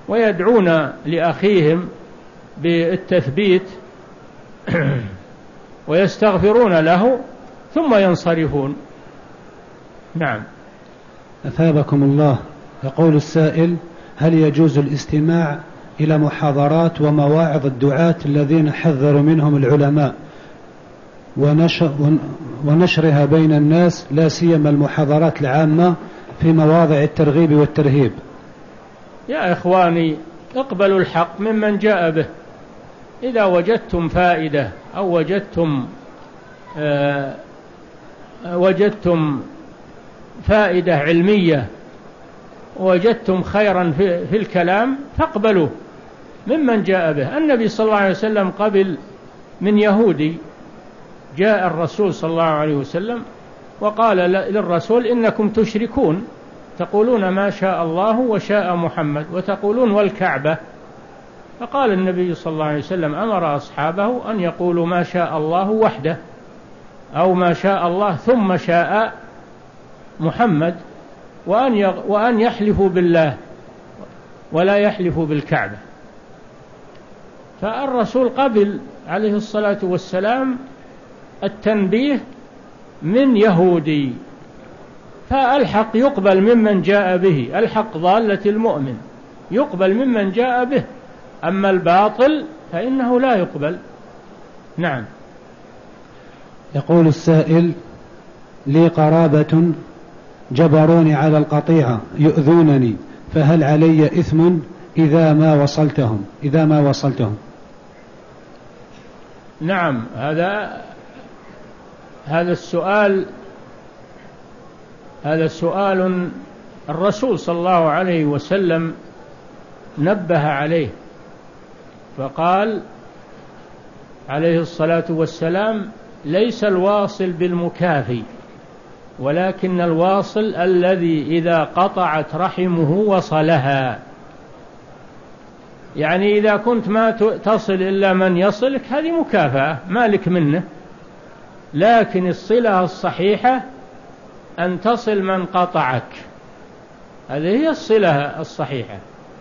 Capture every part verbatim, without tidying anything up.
ويدعون لأخيهم بالتثبيت ويستغفرون له ثم ينصرفون. نعم. أثابكم الله. يقول السائل: هل يجوز الاستماع إلى محاضرات ومواعظ الدعاة الذين حذروا منهم العلماء ونشرها بين الناس، لا سيما المحاضرات العامة في مواضع الترغيب والترهيب؟ يا إخواني، اقبلوا الحق ممن جاء به. إذا وجدتم فائدة أو وجدتم آه وجدتم فائدة علمية وجدتم خيرا في, في الكلام فاقبلوا ممن جاء به. النبي صلى الله عليه وسلم قبل من يهودي، جاء الرسول صلى الله عليه وسلم وقال للرسول: إنكم تشركون، تقولون ما شاء الله وشاء محمد وتقولون والكعبة. فقال النبي صلى الله عليه وسلم أمر أصحابه أن يقولوا ما شاء الله وحده، أو ما شاء الله ثم شاء محمد، وأن وأن يحلفوا بالله ولا يحلفوا بالكعبة. فالرسول قبل عليه الصلاة والسلام التنبيه من يهودي، فالحق يقبل ممن جاء به، الحق ضالة المؤمن يقبل ممن جاء به، أما الباطل فإنه لا يقبل. نعم. يقول السائل: لي قرابة جبروني على القطيعة يؤذونني، فهل علي إثم إذا ما وصلتهم إذا ما وصلتهم؟ نعم. هذا هذا السؤال هذا سؤال الرسول صلى الله عليه وسلم نبه عليه، فقال عليه الصلاة والسلام: ليس الواصل بالمكافي، ولكن الواصل الذي إذا قطعت رحمه وصلها. يعني إذا كنت ما تصل إلا من يصلك هذه مكافأة مالك منه، لكن الصلة الصحيحة أن تصل من قطعك، هذه هي الصلة الصحيحة.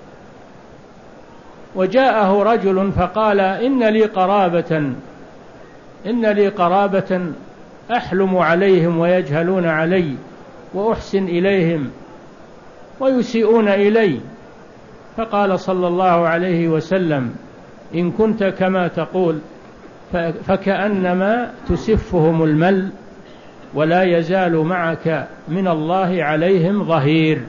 وجاءه رجل فقال: إن لي قرابة إن لي قرابة أحلم عليهم ويجهلون علي وأحسن إليهم ويسيئون إلي. فقال صلى الله عليه وسلم: إن كنت كما تقول فكأنما تسفهم المل، ولا يزال معك من الله عليهم ظهير.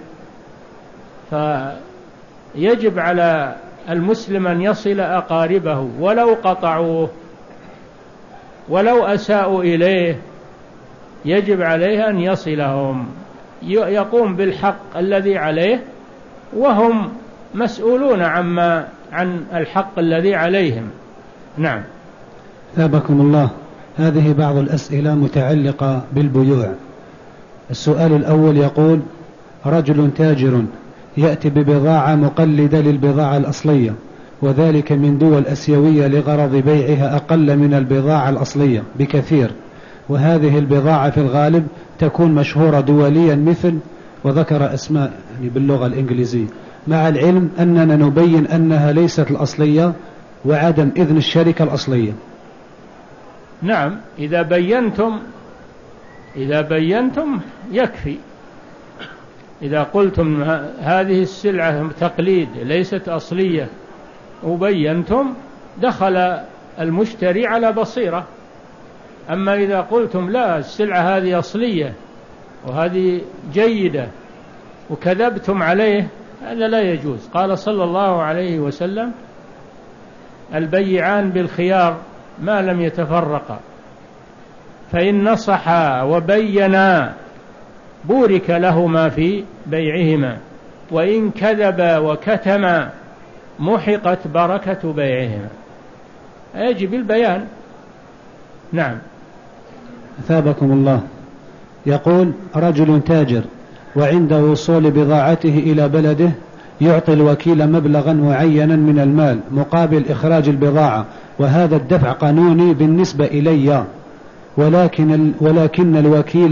فيجب على المسلم أن يصل أقاربه ولو قطعوه ولو أساءوا إليه، يجب عليه أن يصلهم، يقوم بالحق الذي عليه، وهم مسؤولون عما عن الحق الذي عليهم. نعم. ثابكم الله. هذه بعض الأسئلة متعلقة بالبيوع. السؤال الأول يقول: رجل تاجر يأتي ببضاعة مقلدة للبضاعة الأصلية، وذلك من دول أسيوية لغرض بيعها أقل من البضاعة الأصلية بكثير، وهذه البضاعة في الغالب تكون مشهورة دوليا مثل، وذكر أسماء يعني باللغة الإنجليزية، مع العلم أننا نبين أنها ليست الأصلية وعدم إذن الشركة الأصلية. نعم. إذا بينتم إذا بينتم يكفي. إذا قلتم هذه السلعة تقليد ليست أصلية وبينتم، دخل المشتري على بصيرة. أما إذا قلتم لا، السلعة هذه أصلية وهذه جيدة وكذبتم عليه، هذا لا يجوز. قال صلى الله عليه وسلم: البيعان بالخيار ما لم يتفرقا، فإن نصحا وبينا بورك لهما في بيعهما، وإن كذبا وكتما محقت بركة بيعهما. يجب البيان. نعم. أثابكم الله. يقول: رجل تاجر وعند وصول بضاعته إلى بلده يعطي الوكيل مبلغا معينا من المال مقابل إخراج البضاعة، وهذا الدفع قانوني بالنسبة إلي، ولكن, ولكن الوكيل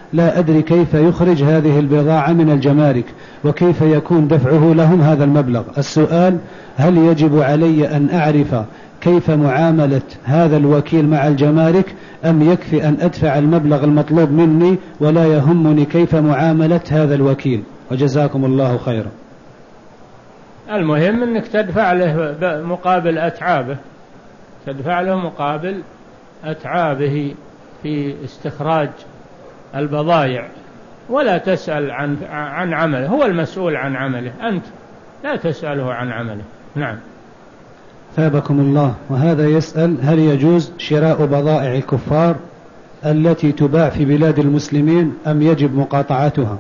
لا أدري كيف يخرج هذه البضاعة من الجمارك وكيف يكون دفعه لهم هذا المبلغ. السؤال: هل يجب علي أن أعرف كيف معاملة هذا الوكيل مع الجمارك أم يكفي أن أدفع المبلغ المطلوب مني ولا يهمني كيف معاملة هذا الوكيل؟ وجزاكم الله خيرا. المهم أنك تدفع له مقابل أتعابه، تدفع له مقابل أتعابه في استخراج البضائع، ولا تسأل عن عن عمله، هو المسؤول عن عمله، أنت لا تسأله عن عمله. نعم. ثابكم الله. وهذا يسأل: هل يجوز شراء بضائع الكفار التي تباع في بلاد المسلمين أم يجب مقاطعتها؟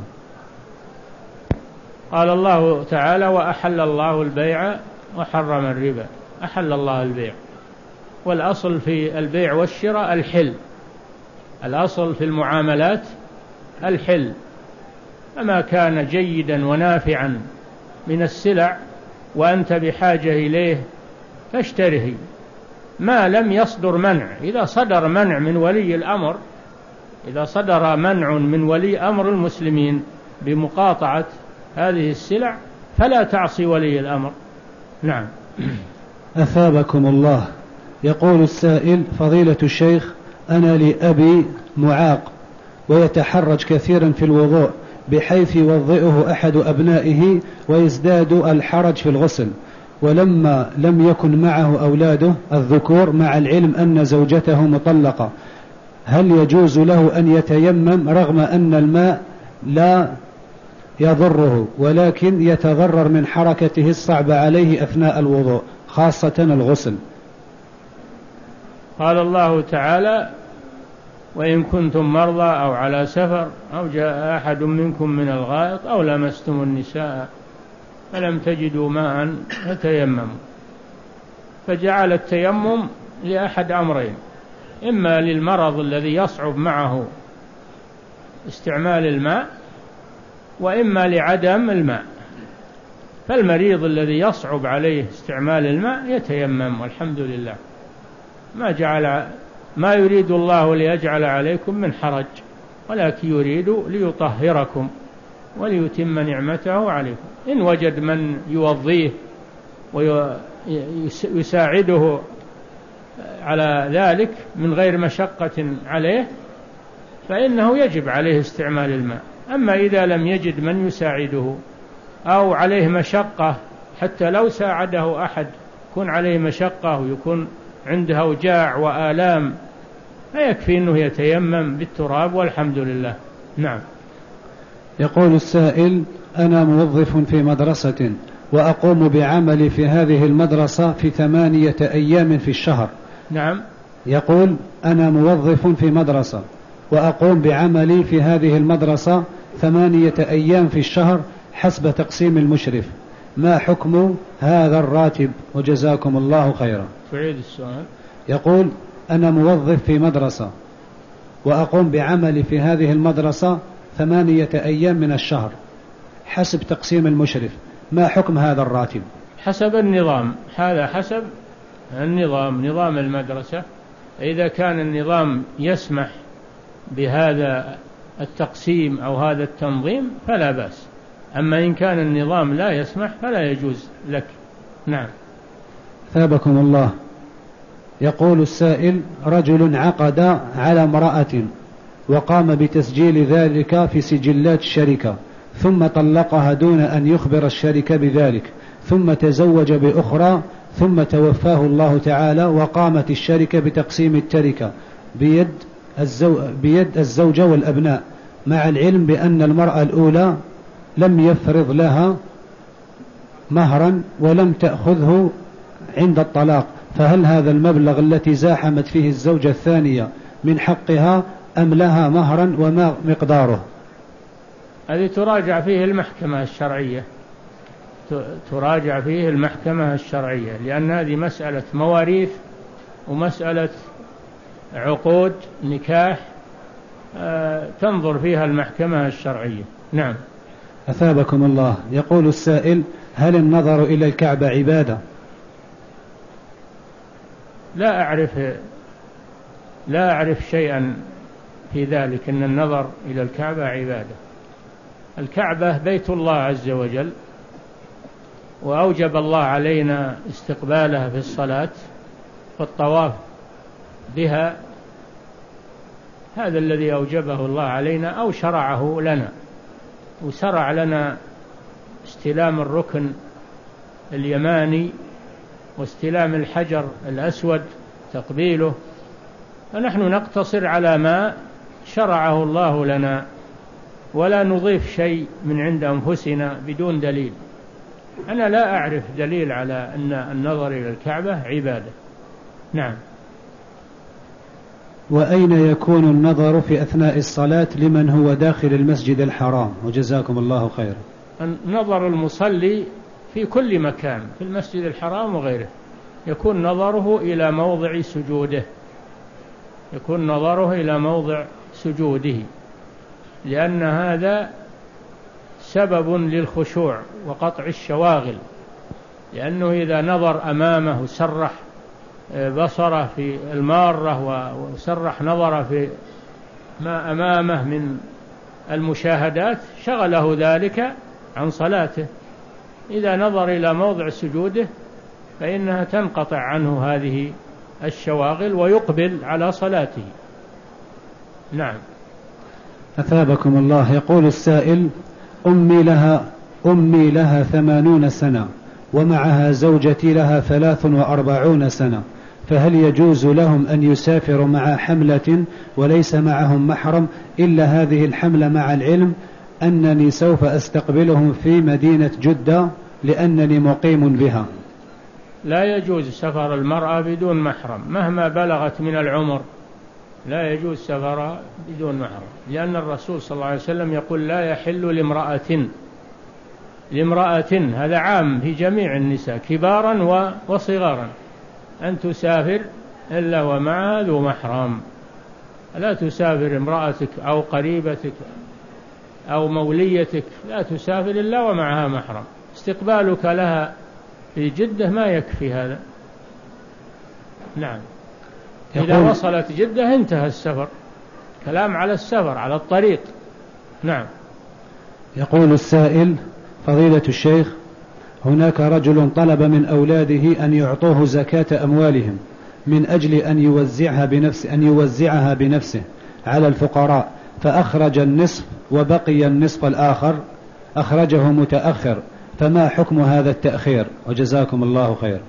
قال الله تعالى: وأحل الله البيع وحرم الربا. أحل الله البيع، والأصل في البيع والشراء الحل، الأصل في المعاملات الحل، فما كان جيدا ونافعا من السلع وأنت بحاجة إليه فاشتره، ما لم يصدر منع. إذا صدر منع من ولي الأمر، إذا صدر منع من ولي أمر المسلمين بمقاطعة هذه السلع فلا تعصي ولي الأمر. نعم. أثابكم الله. يقول السائل: فضيلة الشيخ، أنا لأبي معاق ويتحرج كثيرا في الوضوء بحيث يوضئه أحد أبنائه ويزداد الحرج في الغسل، ولما لم يكن معه أولاده الذكور مع العلم أن زوجته مطلقة، هل يجوز له أن يتيمم رغم أن الماء لا يضره ولكن يتضرر من حركته الصعبة عليه أثناء الوضوء خاصة الغسل؟ قال الله تعالى: وإن كنتم مرضى أو على سفر أو جاء أحد منكم من الغائط أو لمستم النساء فلم تجدوا ماء فتيمموا. فجعل التيمم لأحد أمرين: إما للمرض الذي يصعب معه استعمال الماء، وإما لعدم الماء. فالمريض الذي يصعب عليه استعمال الماء يتيمم، والحمد لله. ما جعل ما يريد الله ليجعل عليكم من حرج، ولكن يريد ليطهركم وليتم نعمته عليكم. إن وجد من يوضيه ويساعده على ذلك من غير مشقة عليه فإنه يجب عليه استعمال الماء. أما إذا لم يجد من يساعده أو عليه مشقة، حتى لو ساعده أحد يكون عليه مشقة ويكون عنده أوجاع وآلام، فيكفي أنه يتيمم بالتراب والحمد لله. نعم. يقول السائل: أنا موظف في مدرسة وأقوم بعملي في هذه المدرسة في ثمانية أيام في الشهر. نعم. يقول: أنا موظف في مدرسة وأقوم بعملي في هذه المدرسة ثمانية أيام في الشهر حسب تقسيم المشرف، ما حكم هذا الراتب؟ وجزاكم الله خيرا. تعيد السؤال. يقول: أنا موظف في مدرسة وأقوم بعملي في هذه المدرسة ثمانية أيام من الشهر حسب تقسيم المشرف، ما حكم هذا الراتب؟ حسب النظام، هذا حسب النظام، نظام المدرسة. إذا كان النظام يسمح بهذا التقسيم أو هذا التنظيم فلا بأس، أما إن كان النظام لا يسمح فلا يجوز لك. نعم. ثابكم الله. يقول السائل: رجل عقد على امرأة وقام بتسجيل ذلك في سجلات الشركة ثم طلقها دون أن يخبر الشركة بذلك، ثم تزوج بأخرى ثم توفاه الله تعالى، وقامت الشركة بتقسيم التركة بيد الزو... بيد الزوجة والأبناء، مع العلم بأن المرأة الأولى لم يفرض لها مهرا ولم تأخذه عند الطلاق، فهل هذا المبلغ التي زاحمت فيه الزوجة الثانية من حقها أم لها مهرا وما مقداره؟ هذه تراجع فيه المحكمة الشرعية، تراجع فيه المحكمة الشرعية، لأن هذه مسألة مواريث ومسألة عقود نكاح تنظر فيها المحكمة الشرعية. نعم. أثابكم الله. يقول السائل: هل النظر إلى الكعبة عبادة؟ لا أعرف لا أعرف شيئا في ذلك أن النظر إلى الكعبة عبادة. الكعبة بيت الله عز وجل، وأوجب الله علينا استقبالها في الصلاة والطواف بها، هذا الذي أوجبه الله علينا أو شرعه لنا، وشرع لنا استلام الركن اليماني واستلام الحجر الأسود تقبيله، فنحن نقتصر على ما شرعه الله لنا ولا نضيف شيء من عند أنفسنا بدون دليل. أنا لا أعرف دليل على أن النظر إلى الكعبة عبادة. نعم. وأين يكون النظر في أثناء الصلاة لمن هو داخل المسجد الحرام؟ وجزاكم الله خيرا. نظر المصلي في كل مكان في المسجد الحرام وغيره، يكون نظره إلى موضع سجوده، يكون نظره إلى موضع سجوده، لأن هذا سبب للخشوع وقطع الشواغل، لأنه إذا نظر أمامه سرح بصره في المارة وسرح نظره في ما أمامه من المشاهدات شغله ذلك عن صلاته. إذا نظر إلى موضع سجوده فإنها تنقطع عنه هذه الشواغل ويقبل على صلاته. نعم. أثابكم الله. يقول السائل: أمي لها أمي لها ثمانون سنة ومعها زوجتي لها ثلاث وأربعون سنة، فهل يجوز لهم أن يسافروا مع حملة وليس معهم محرم إلا هذه الحملة، مع العلم أنني سوف أستقبلهم في مدينة جدة لأنني مقيم بها؟ لا يجوز سفر المرأة بدون محرم مهما بلغت من العمر، لا يجوز سفرها بدون محرم، لأن الرسول صلى الله عليه وسلم يقول: لا يحل لامرأة لامرأة هذا عام في جميع النساء كبارا وصغارا أن تسافر إلا ومعها ذو محرم. لا تسافر امرأتك أو قريبتك أو موليتك، لا تسافر إلا ومعها محرم. استقبالك لها في جدة ما يكفي هذا. نعم. إذا وصلت جدة انتهى السفر، كلام على السفر على الطريق. نعم. يقول السائل: فضيلة الشيخ، هناك رجل طلب من أولاده أن يعطوه زكاة أموالهم من أجل أن يوزعها بنفسه أن يوزعها بنفسه على الفقراء، فأخرج النصف وبقي النصف الآخر أخرجه متأخر، فما حكم هذا التأخير؟ وجزاكم الله خير.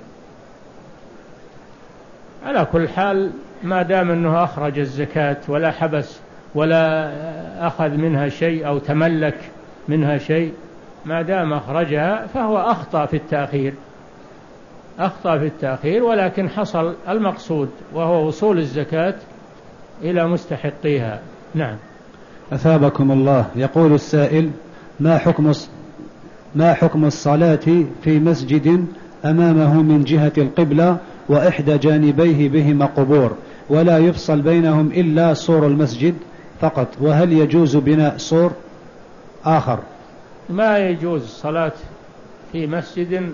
على كل حال ما دام أنه أخرج الزكاة ولا حبس ولا أخذ منها شيء أو تملك منها شيء، ما دام أخرجها فهو أخطأ في التأخير، أخطأ في التأخير، ولكن حصل المقصود وهو وصول الزكاة إلى مستحقيها. نعم. أثابكم الله. يقول السائل: ما حكم ما حكم الصلاة في مسجد أمامه من جهة القبلة وإحدى جانبيه بهما قبور ولا يفصل بينهم إلا سور المسجد فقط، وهل يجوز بناء سور آخر؟ ما يجوز صلاة في مسجد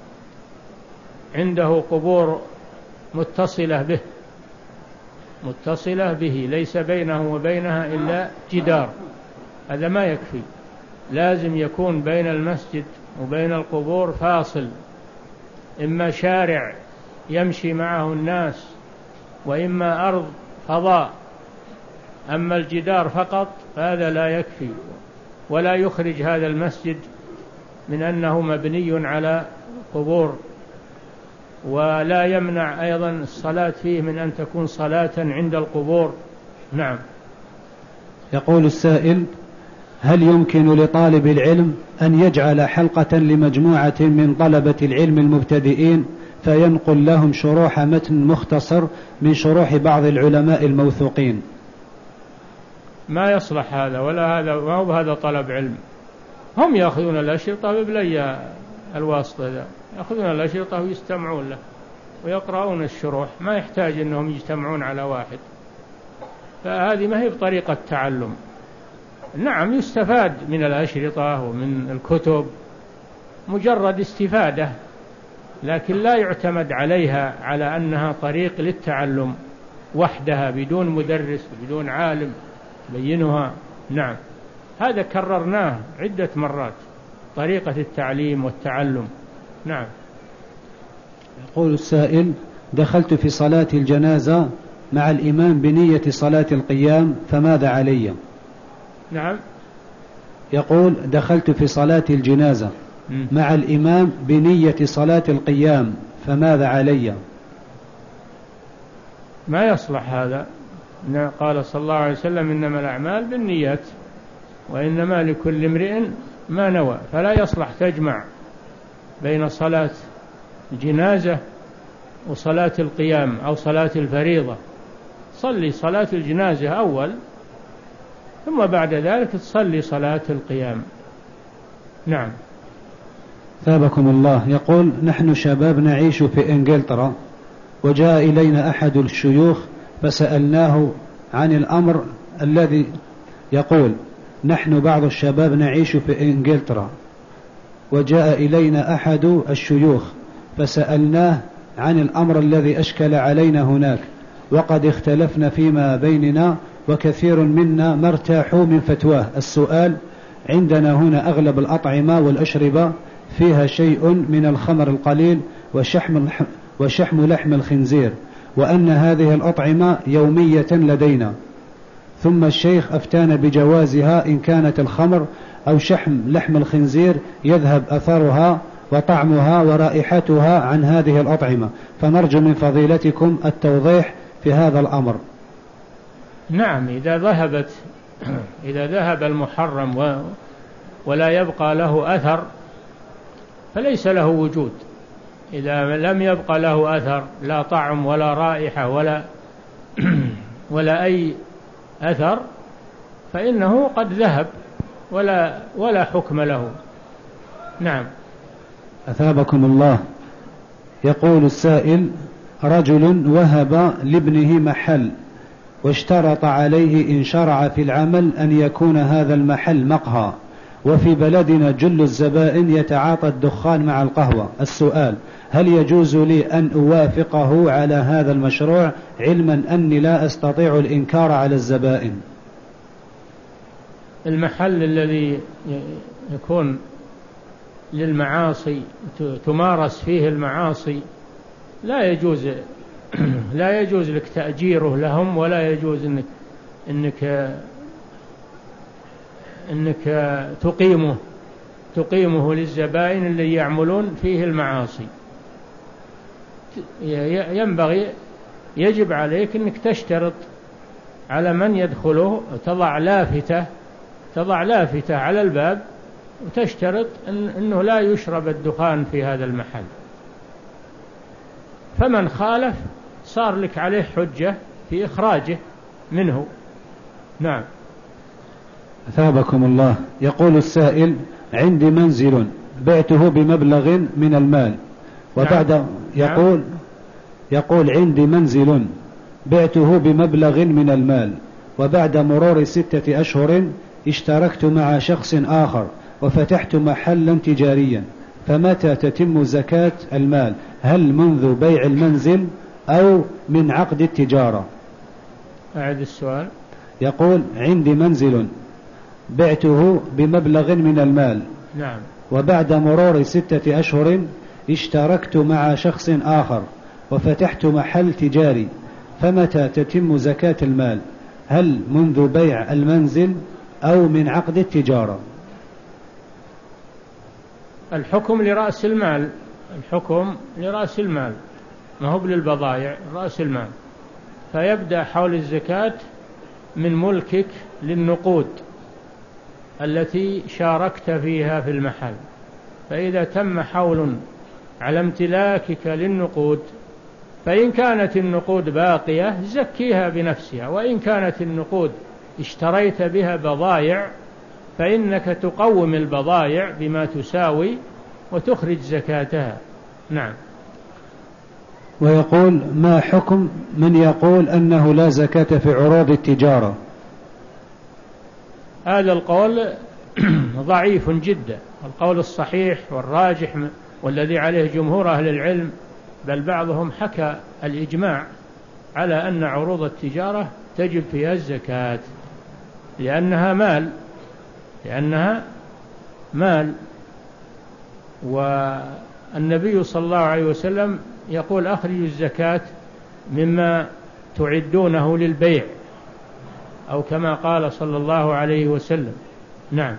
عنده قبور متصلة به متصلة به ليس بينه وبينها إلا جدار، هذا ما يكفي، لازم يكون بين المسجد وبين القبور فاصل، إما شارع يمشي معه الناس وإما أرض فضاء. أما الجدار فقط هذا لا يكفي، ولا يخرج هذا المسجد من أنه مبني على قبور، ولا يمنع أيضا الصلاة فيه من أن تكون صلاة عند القبور. نعم. يقول السائل: هل يمكن لطالب العلم أن يجعل حلقة لمجموعة من طلبة العلم المبتدئين فينقل لهم شروح متن مختصر من شروح بعض العلماء الموثوقين؟ ما يصلح هذا، ولا هذا ما هو هذا طلب علم. هم يأخذون الأشرطة ببلي الواسطة ذا، يأخذون الأشرطة ويستمعون له ويقرؤون الشروح، ما يحتاج أنهم يجتمعون على واحد، فهذه ما هي بطريقة تعلم. نعم يستفاد من الأشرطة ومن الكتب مجرد استفادة، لكن لا يعتمد عليها على أنها طريق للتعلم وحدها بدون مدرس بدون عالم. بينها. نعم، هذا كررناه عدة مرات، طريقة التعليم والتعلم. نعم. يقول السائل: دخلت في صلاة الجنازة مع الإمام بنية صلاة القيام، فماذا علي؟ نعم. يقول: دخلت في صلاة الجنازة مع الإمام بنية صلاة القيام، فماذا علي؟ ما يصلح هذا. قال صلى الله عليه وسلم: إنما الأعمال بالنيات وإنما لكل امرئ ما نوى. فلا يصلح تجمع بين صلاة الجنازة وصلاة القيام أو صلاة الفريضة. صلي صلاة الجنازة أول، ثم بعد ذلك تصلي صلاة القيام. نعم. ثابكم الله. يقول: نحن شباب نعيش في إنجلترا، وجاء إلينا أحد الشيوخ فسألناه عن الأمر الذي يقول: نحن بعض الشباب نعيش في إنجلترا، وجاء إلينا أحد الشيوخ فسألناه عن الأمر الذي أشكل علينا هناك، وقد اختلفنا فيما بيننا، وكثير منا ما ارتاحوا من فتواه. السؤال: عندنا هنا أغلب الأطعمة والأشربة فيها شيء من الخمر القليل وشحم, وشحم لحم الخنزير، وأن هذه الأطعمة يومية لدينا، ثم الشيخ أفتانا بجوازها إن كانت الخمر أو شحم لحم الخنزير يذهب أثرها وطعمها ورائحتها عن هذه الأطعمة، فنرجو من فضيلتكم التوضيح في هذا الأمر. نعم، إذا ذهبت إذا ذهب المحرم و ولا يبقى له أثر فليس له وجود. إذا لم يبقى له أثر، لا طعم ولا رائحة ولا ولا أي أثر، فإنه قد ذهب ولا ولا حكم له. نعم. أثابكم الله. يقول السائل: رجل وهب لابنه محل، واشترط عليه إن شرع في العمل أن يكون هذا المحل مقهى، وفي بلدنا جل الزبائن يتعاطى الدخان مع القهوة. السؤال: هل يجوز لي أن أوافقه على هذا المشروع، علما أني لا أستطيع الإنكار على الزبائن؟ المحل الذي يكون للمعاصي تمارس فيه المعاصي لا يجوز لا يجوز لك تأجيره لهم، ولا يجوز انك انك انك تقيمه تقيمه للزبائن اللي يعملون فيه المعاصي. ينبغي يجب عليك انك تشترط على من يدخله، تضع لافتة تضع لافتة على الباب وتشترط إن أنه لا يشرب الدخان في هذا المحل. فمن خالف صار لك عليه حجة في إخراجه منه. نعم. أثابكم الله. يقول السائل: عندي منزل بعته بمبلغ من المال، وبعد نعم. يقول يقول عندي منزل بعته بمبلغ من المال، وبعد مرور ستة أشهر اشتركت مع شخص آخر وفتحت محلا تجاريا، فمتى تتم زكاة المال؟ هل منذ بيع المنزل أو من عقد التجارة؟ أعد السؤال. يقول: عندي منزل بعته بمبلغ من المال، نعم. وبعد مرور ستة أشهر اشتركت مع شخص آخر وفتحت محل تجاري، فمتى تتم زكاة المال؟ هل منذ بيع المنزل أو من عقد التجارة؟ الحكم لرأس المال، الحكم لرأس المال، ما هو للبضائع، رأس المال. فيبدأ حول الزكاة من ملكك للنقود التي شاركت فيها في المحل. فإذا تم حول على امتلاكك للنقود، فإن كانت النقود باقية زكيها بنفسها، وإن كانت النقود اشتريت بها بضائع فإنك تقوم البضائع بما تساوي وتخرج زكاتها. نعم. ويقول: ما حكم من يقول أنه لا زكاة في عروض التجارة؟ هذا القول ضعيف جدا. القول الصحيح والراجح والذي عليه جمهور أهل العلم، بل بعضهم حكى الإجماع على أن عروض التجارة تجب فيها الزكاة. لأنها مال لأنها مال والنبي صلى الله عليه وسلم يقول أخرجوا الزكاة مما تعدونه للبيع، أو كما قال صلى الله عليه وسلم. نعم.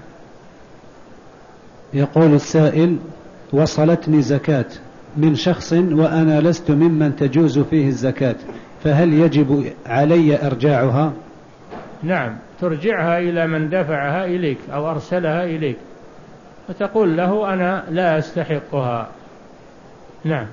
يقول السائل: وصلتني زكاة من شخص وأنا لست ممن تجوز فيه الزكاة، فهل يجب علي إرجاعها؟ نعم، ترجعها إلى من دفعها إليك أو أرسلها إليك، فتقول له أنا لا أستحقها. نعم.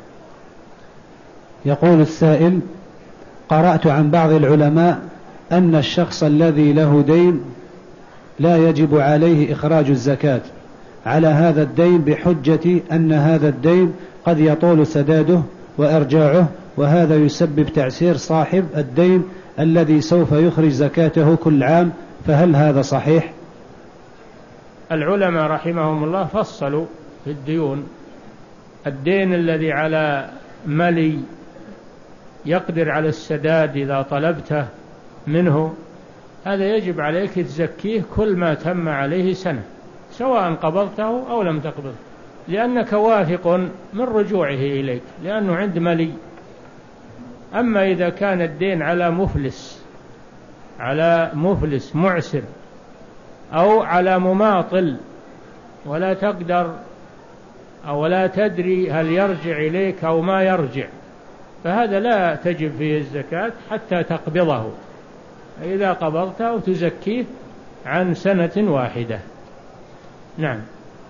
يقول السائل: قرأت عن بعض العلماء أن الشخص الذي له دين لا يجب عليه إخراج الزكاة على هذا الدين بحجة أن هذا الدين قد يطول سداده وإرجاعه، وهذا يسبب تعسير صاحب الدين الذي سوف يخرج زكاته كل عام، فهل هذا صحيح؟ العلماء رحمهم الله فصلوا في الديون. الدين الذي على ملي يقدر على السداد إذا طلبته منه، هذا يجب عليك تزكيه كل ما تم عليه سنة، سواء قبضته أو لم تقبض، لأنك واثق من رجوعه إليك لأنه عند ملي. أما إذا كان الدين على مفلس على مفلس معسر أو على مماطل ولا تقدر أو لا تدري هل يرجع إليك أو ما يرجع، فهذا لا تجب فيه الزكاة حتى تقبضه، إذا قبضته تزكيه عن سنة واحدة. نعم.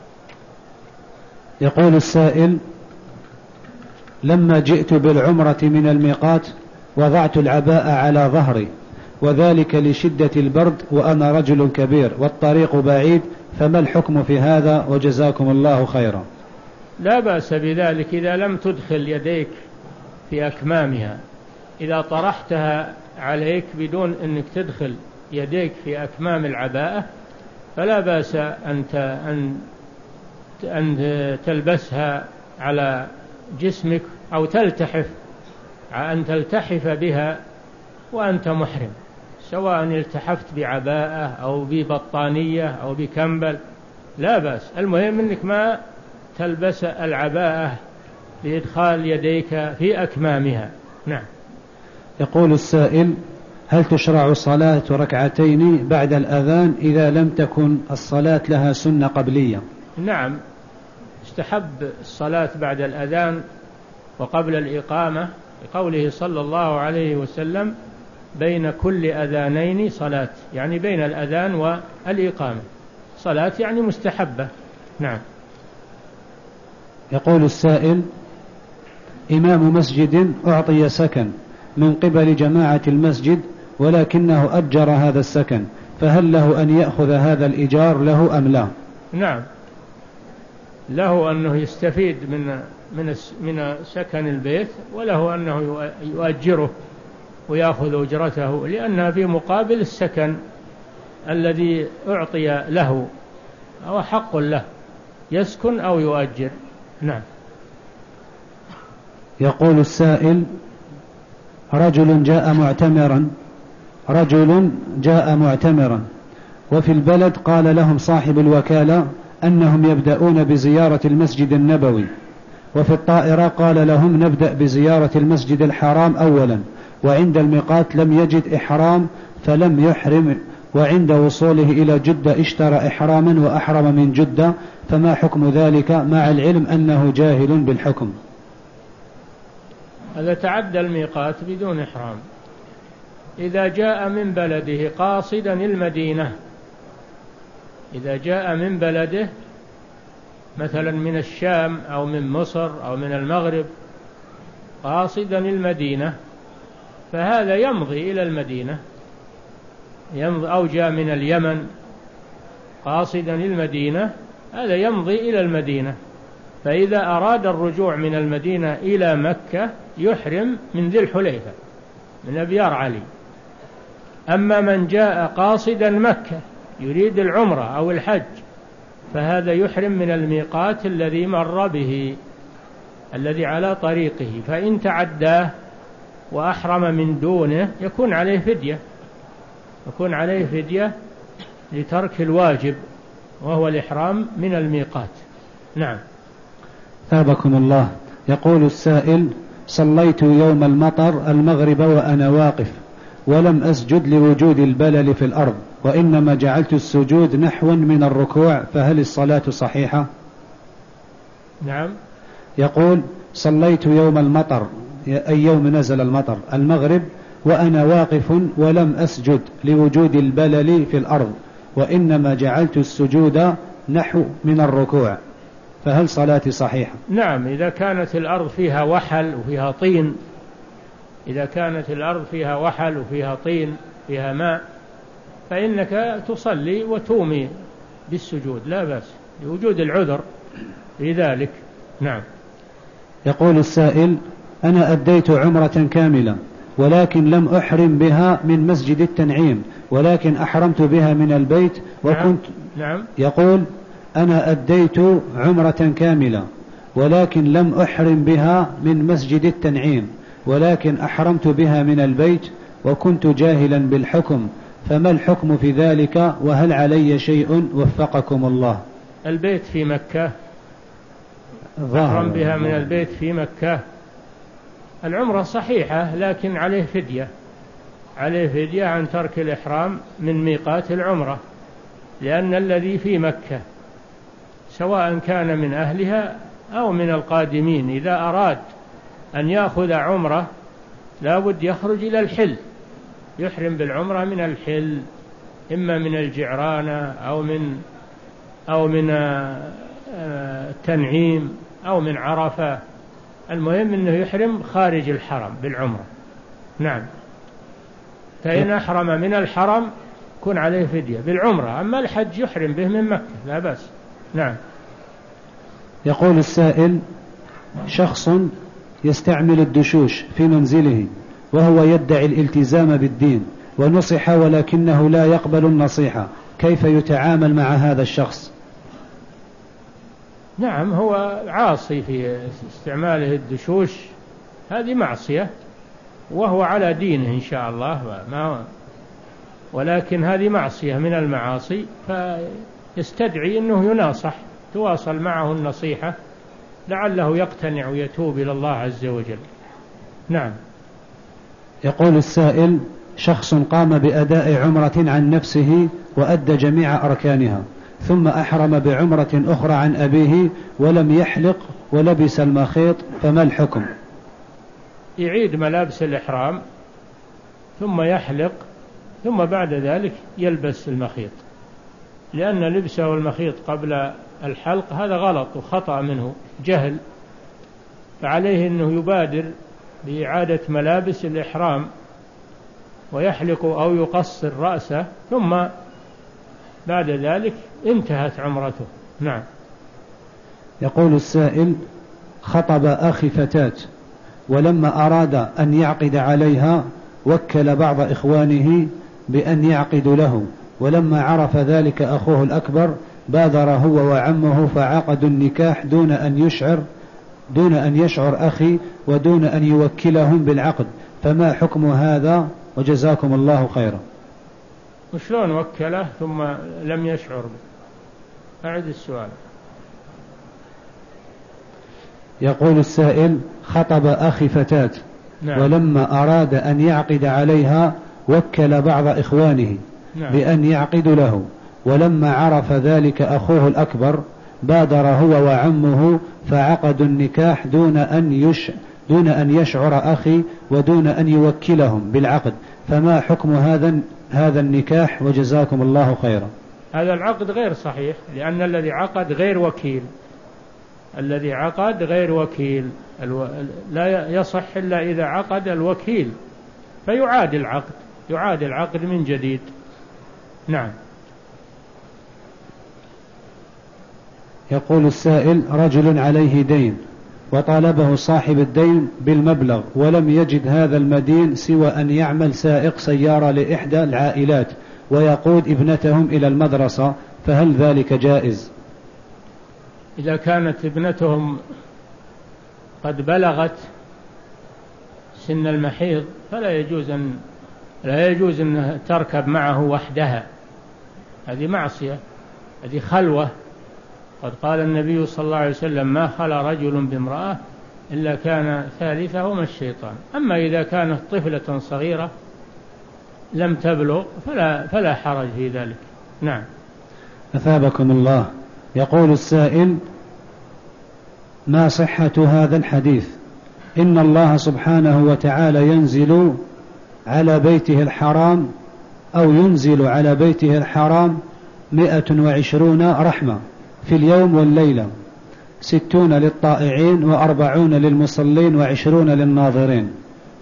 يقول السائل: لما جئت بالعمرة من الميقات وضعت العباءة على ظهري، وذلك لشدة البرد وأنا رجل كبير والطريق بعيد، فما الحكم في هذا؟ وجزاكم الله خيرا. لا بأس بذلك إذا لم تدخل يديك في أكمامها. إذا طرحتها عليك بدون أنك تدخل يديك في أكمام العباءة فلا بأس أن أن تلبسها على جسمك أو تلتحف أن تلتحف بها وأنت محرم، سواء التحفت بعباءة أو ببطانية أو بكمبل، لا بأس. المهم أنك ما تلبس العباءة لإدخال يديك في أكمامها. نعم. يقول السائل: هل تشرع صلاة ركعتين بعد الأذان إذا لم تكن الصلاة لها سنة قبلية؟ نعم، استحب الصلاة بعد الأذان وقبل الإقامة لقوله صلى الله عليه وسلم: بين كل أذانين صلاة، يعني بين الأذان والإقامة صلاة، يعني مستحبة. نعم. يقول السائل: إمام مسجد أعطي سكن من قبل جماعة المسجد ولكنه أجر هذا السكن، فهل له أن يأخذ هذا الإيجار له أم لا؟ نعم، له أنه يستفيد من من من سكن البيت، وله أنه يؤجره ويأخذ أجرته، لأنها في مقابل السكن الذي أعطي له، أو حق له يسكن أو يؤجر. نعم. يقول السائل: رجل جاء معتمرا رجل جاء معتمرا وفي البلد قال لهم صاحب الوكالة أنهم يبدأون بزيارة المسجد النبوي، وفي الطائرة قال لهم نبدأ بزيارة المسجد الحرام أولا، وعند الميقات لم يجد إحرام فلم يحرم، وعند وصوله إلى جدة اشترى إحراما وأحرم من جدة، فما حكم ذلك مع العلم أنه جاهل بالحكم؟ هذا تعدى الميقات بدون إحرام. إذا جاء من بلده قاصدا المدينة إذا جاء من بلده مثلا من الشام أو من مصر أو من المغرب قاصدا المدينة، فهذا يمضي إلى المدينة، يمضي، أو جاء من اليمن قاصدا المدينة، هذا يمضي إلى المدينة. فإذا أراد الرجوع من المدينة إلى مكة يحرم من ذي الحليفة من أبيار علي. أما من جاء قاصدا مكة يريد العمرة أو الحج فهذا يحرم من الميقات الذي مر به الذي على طريقه، فإن تعداه وأحرم من دونه يكون عليه فدية يكون عليه فدية لترك الواجب وهو الإحرام من الميقات. نعم. ثابكم الله. يقول السائل: صليت يوم المطر المغرب وأنا واقف ولم أسجد لوجود البلل في الأرض، وإنما جعلت السجود نحوا من الركوع، فهل الصلاة صحيحة؟ نعم. يقول: صليت يوم المطر، أي يوم نزل المطر، المغرب وأنا واقف ولم أسجد لوجود البلل في الأرض، وإنما جعلت السجود نحو من الركوع، فهل صلاتي صحيحة؟ نعم، إذا كانت الأرض فيها وحل وفيها طين، إذا كانت الأرض فيها وحل وفيها طين فيها ماء فإنك تصلي وتومي بالسجود لا بأس لوجود العذر في ذلك. نعم. يقول السائل: أنا أديت عمرة كاملة ولكن لم أحرم بها من مسجد التنعيم، ولكن أحرمت بها من البيت وكنت نعم. نعم. يقول: أنا أديت عمرة كاملة ولكن لم أحرم بها من مسجد التنعيم، ولكن أحرمت بها من البيت وكنت جاهلا بالحكم، فما الحكم في ذلك، وهل علي شيء وفقكم الله؟ البيت في مكة، أحرم بها من البيت في مكة، العمرة صحيحة لكن عليه فدية، عليه فدية عن ترك الإحرام من ميقات العمرة، لأن الذي في مكة سواء كان من أهلها أو من القادمين إذا أراد أن يأخذ عمرة لا بد يخرج إلى الحل، يحرم بالعمرة من الحل، إما من الجعرانة أو من أو من التنعيم أو من عرفة، المهم أنه يحرم خارج الحرم بالعمرة. نعم. فإن أحرم من الحرم كن عليه فدية بالعمرة، أما الحج يحرم به من مكة لا بأس. نعم. يقول السائل: شخص يستعمل الدشوش في منزله وهو يدعي الالتزام بالدين ونصح ولكنه لا يقبل النصيحة، كيف يتعامل مع هذا الشخص؟ نعم، هو عاصي في استعماله الدشوش، هذه معصية وهو على دينه إن شاء الله، ما ولكن هذه معصية من المعاصي، فيستدعي أنه يناصح، تواصل معه النصيحة لعله يقتنع ويتوب إلى الله عز وجل. نعم. يقول السائل: شخص قام بأداء عمرة عن نفسه وأدى جميع أركانها ثم أحرم بعمرة أخرى عن أبيه ولم يحلق ولبس المخيط، فما الحكم؟ يعيد ملابس الإحرام ثم يحلق ثم بعد ذلك يلبس المخيط، لأن لبسه المخيط قبل الحلق هذا غلط وخطأ منه جهل، فعليه أنه يبادر بإعادة ملابس الإحرام ويحلق أو يقصر رأسه، ثم بعد ذلك انتهت عمرته. نعم. يقول السائل: خطب أخي فتاة ولما أراد أن يعقد عليها وكل بعض إخوانه بأن يعقد له، ولما عرف ذلك أخوه الأكبر بادر هو وعمه فعقدوا النكاح دون أن يشعر دون أن يشعر أخي ودون أن يوكلهم بالعقد، فما حكم هذا وجزاكم الله خيرا؟ وشلون وكله ثم لم يشعر؟ أعد السؤال. يقول السائل: خطب أخي فتاة نعم. ولما أراد أن يعقد عليها وكل بعض إخوانه نعم. بأن يعقد له، ولما عرف ذلك أخوه الأكبر بادر هو وعمه فعقدوا النكاح دون أن يش دون أن يشعر أخي ودون أن يوكلهم بالعقد، فما حكم هذا هذا النكاح وجزاكم الله خيرا؟ هذا العقد غير صحيح، لأن الذي عقد غير وكيل، الذي عقد غير وكيل، الو... لا يصح إلا إذا عقد الوكيل، فيعاد العقد يعاد العقد من جديد. نعم. يقول السائل: رجل عليه دين وطالبه صاحب الدين بالمبلغ ولم يجد هذا المدين سوى أن يعمل سائق سيارة لإحدى العائلات ويقود ابنتهم إلى المدرسة، فهل ذلك جائز؟ إذا كانت ابنتهم قد بلغت سن المحيض فلا يجوز أن لا يجوز أن تركب معه وحدها، هذه معصية، هذه خلوة. قد قال النبي صلى الله عليه وسلم ما خلا رجل بامرأة إلا كان ثالثهما الشيطان. أما إذا كانت طفلة صغيرة لم تبلغ فلا, فلا حرج في ذلك. نعم. أثابكم الله. يقول السائل: ما صحة هذا الحديث إن الله سبحانه وتعالى ينزل على بيته الحرام أو ينزل على بيته الحرام مئة وعشرون رحمة في اليوم والليلة، ستون للطائعين وأربعون للمصلين وعشرون للناظرين؟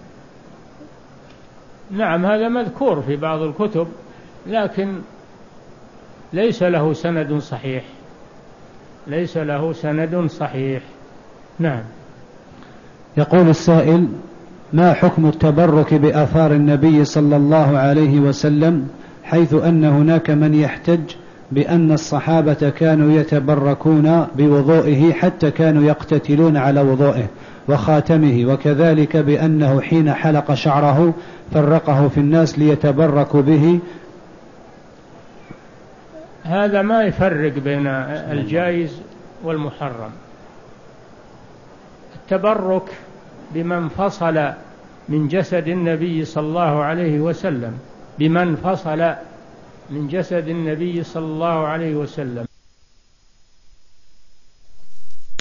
نعم، هذا مذكور في بعض الكتب لكن ليس له سند صحيح، ليس له سند صحيح. نعم. يقول السائل: ما حكم التبرك بآثار النبي صلى الله عليه وسلم، حيث أن هناك من يحتج بأن الصحابة كانوا يتبركون بوضوئه حتى كانوا يقتتلون على وضوئه وخاتمه، وكذلك بأنه حين حلق شعره فرقه في الناس ليتبركوا به؟ هذا ما يفرق بين الجائز والمحرم. التبرك بمن فصل من جسد النبي صلى الله عليه وسلم، بمن فصل من جسد النبي صلى الله عليه وسلم